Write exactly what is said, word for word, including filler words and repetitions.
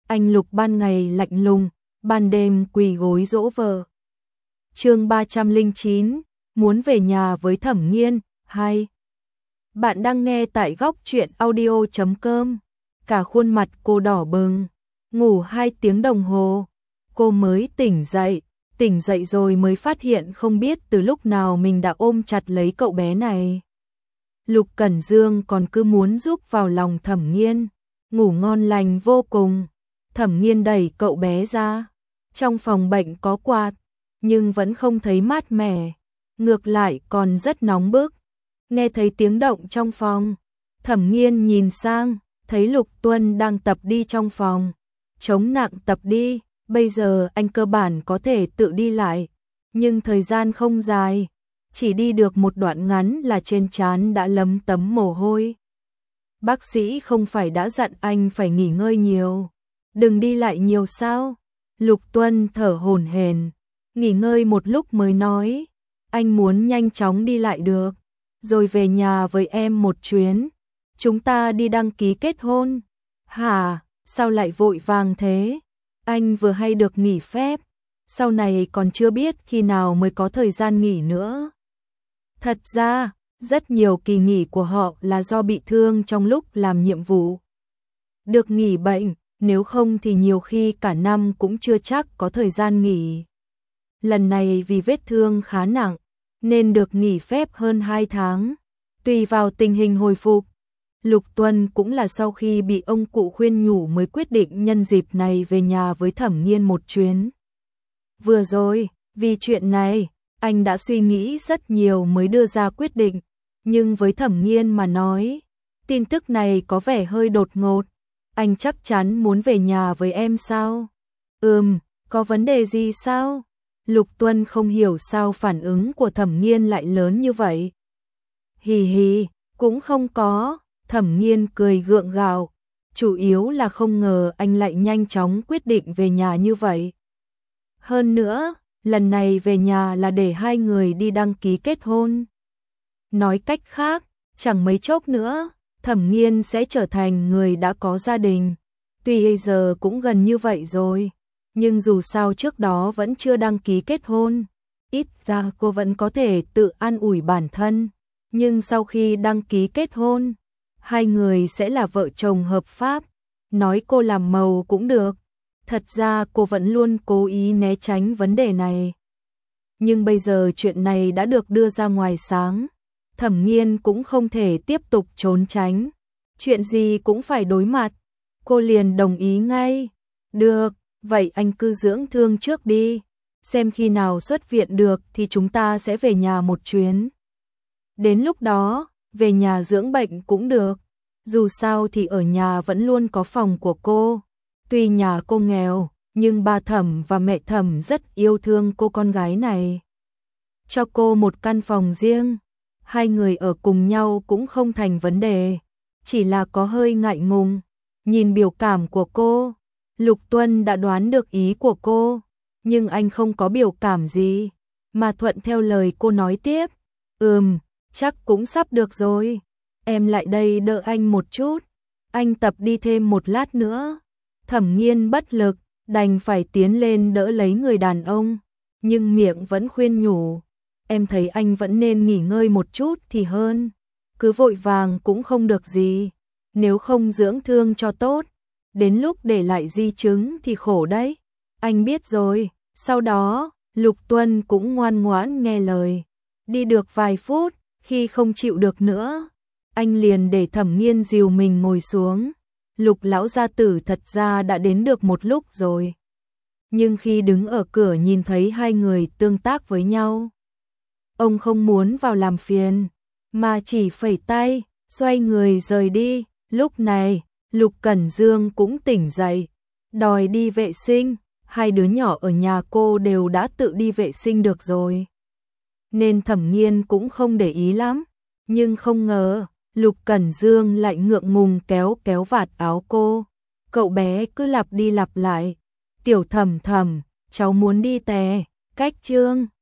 anh Lục ban ngày lạnh lùng, ban đêm quỳ gối dỗ vợ. Chương ba trăm lẻ chín, muốn về nhà với Thẩm Nghiên, hai. Bạn đang nghe tại góc truyện audio chấm com. Cả khuôn mặt cô đỏ bừng, ngủ hai tiếng đồng hồ, cô mới tỉnh dậy, tỉnh dậy rồi mới phát hiện không biết từ lúc nào mình đã ôm chặt lấy cậu bé này. Lục Cẩn Dương còn cứ muốn giúp vào lòng Thẩm Nghiên, ngủ ngon lành vô cùng. Thẩm Nghiên đẩy cậu bé ra, trong phòng bệnh có quạt, nhưng vẫn không thấy mát mẻ, ngược lại còn rất nóng bức. Nghe thấy tiếng động trong phòng, Thẩm Nghiên nhìn sang, thấy Lục Tuân đang tập đi trong phòng, chống nặng tập đi, bây giờ anh cơ bản có thể tự đi lại, nhưng thời gian không dài, chỉ đi được một đoạn ngắn là trên trán đã lấm tấm mồ hôi. Bác sĩ không phải đã dặn anh phải nghỉ ngơi nhiều, đừng đi lại nhiều sao? Lục Tuân thở hổn hển, nghỉ ngơi một lúc mới nói, anh muốn nhanh chóng đi lại được, rồi về nhà với em một chuyến, chúng ta đi đăng ký kết hôn. Hả, sao lại vội vàng thế? Anh vừa hay được nghỉ phép, sau này còn chưa biết khi nào mới có thời gian nghỉ nữa. Thật ra, rất nhiều kỳ nghỉ của họ là do bị thương trong lúc làm nhiệm vụ. Được nghỉ bệnh, nếu không thì nhiều khi cả năm cũng chưa chắc có thời gian nghỉ. Lần này vì vết thương khá nặng, nên được nghỉ phép hơn hai tháng, tùy vào tình hình hồi phục. Lục Tuân cũng là sau khi bị ông cụ khuyên nhủ mới quyết định nhân dịp này về nhà với Thẩm Nghiên một chuyến. Vừa rồi, vì chuyện này, anh đã suy nghĩ rất nhiều mới đưa ra quyết định, nhưng với Thẩm Nghiên mà nói, tin tức này có vẻ hơi đột ngột. Anh chắc chắn muốn về nhà với em sao? Ừm, có vấn đề gì sao? Lục Tuân không hiểu sao phản ứng của Thẩm Nghiên lại lớn như vậy. Hì hì, cũng không có, Thẩm Nghiên cười gượng gạo, chủ yếu là không ngờ anh lại nhanh chóng quyết định về nhà như vậy. Hơn nữa, lần này về nhà là để hai người đi đăng ký kết hôn. Nói cách khác, chẳng mấy chốc nữa, Thẩm Nghiên sẽ trở thành người đã có gia đình. Tuy bây giờ cũng gần như vậy rồi, nhưng dù sao trước đó vẫn chưa đăng ký kết hôn, ít ra cô vẫn có thể tự an ủi bản thân. Nhưng sau khi đăng ký kết hôn, hai người sẽ là vợ chồng hợp pháp, nói cô làm màu cũng được. Thật ra cô vẫn luôn cố ý né tránh vấn đề này. Nhưng bây giờ chuyện này đã được đưa ra ngoài sáng, Thẩm Nghiên cũng không thể tiếp tục trốn tránh, chuyện gì cũng phải đối mặt. Cô liền đồng ý ngay. Được, vậy anh cứ dưỡng thương trước đi, xem khi nào xuất viện được thì chúng ta sẽ về nhà một chuyến. Đến lúc đó, về nhà dưỡng bệnh cũng được, dù sao thì ở nhà vẫn luôn có phòng của cô. Tuy nhà cô nghèo, nhưng ba Thẩm và mẹ Thẩm rất yêu thương cô con gái này. Cho cô một căn phòng riêng, hai người ở cùng nhau cũng không thành vấn đề, chỉ là có hơi ngại ngùng. Nhìn biểu cảm của cô, Lục Tuân đã đoán được ý của cô, nhưng anh không có biểu cảm gì, mà thuận theo lời cô nói tiếp. Ừm, chắc cũng sắp được rồi, em lại đây đỡ anh một chút, anh tập đi thêm một lát nữa. Thẩm Nghiên bất lực, đành phải tiến lên đỡ lấy người đàn ông, nhưng miệng vẫn khuyên nhủ, em thấy anh vẫn nên nghỉ ngơi một chút thì hơn, cứ vội vàng cũng không được gì, nếu không dưỡng thương cho tốt, đến lúc để lại di chứng thì khổ đấy. Anh biết rồi. Sau đó, Lục Tuân cũng ngoan ngoãn nghe lời, đi được vài phút, khi không chịu được nữa, anh liền để Thẩm Nghiên dìu mình ngồi xuống. Lục lão gia tử thật ra đã đến được một lúc rồi, nhưng khi đứng ở cửa nhìn thấy hai người tương tác với nhau, ông không muốn vào làm phiền, mà chỉ phẩy tay, xoay người rời đi. Lúc này, Lục Cẩn Dương cũng tỉnh dậy, đòi đi vệ sinh, hai đứa nhỏ ở nhà cô đều đã tự đi vệ sinh được rồi, nên Thẩm Nghiên cũng không để ý lắm, nhưng không ngờ, Lục Cẩn Dương lại ngượng ngùng kéo kéo vạt áo cô, cậu bé cứ lặp đi lặp lại, tiểu Thẩm Thẩm, cháu muốn đi tè, cách chương.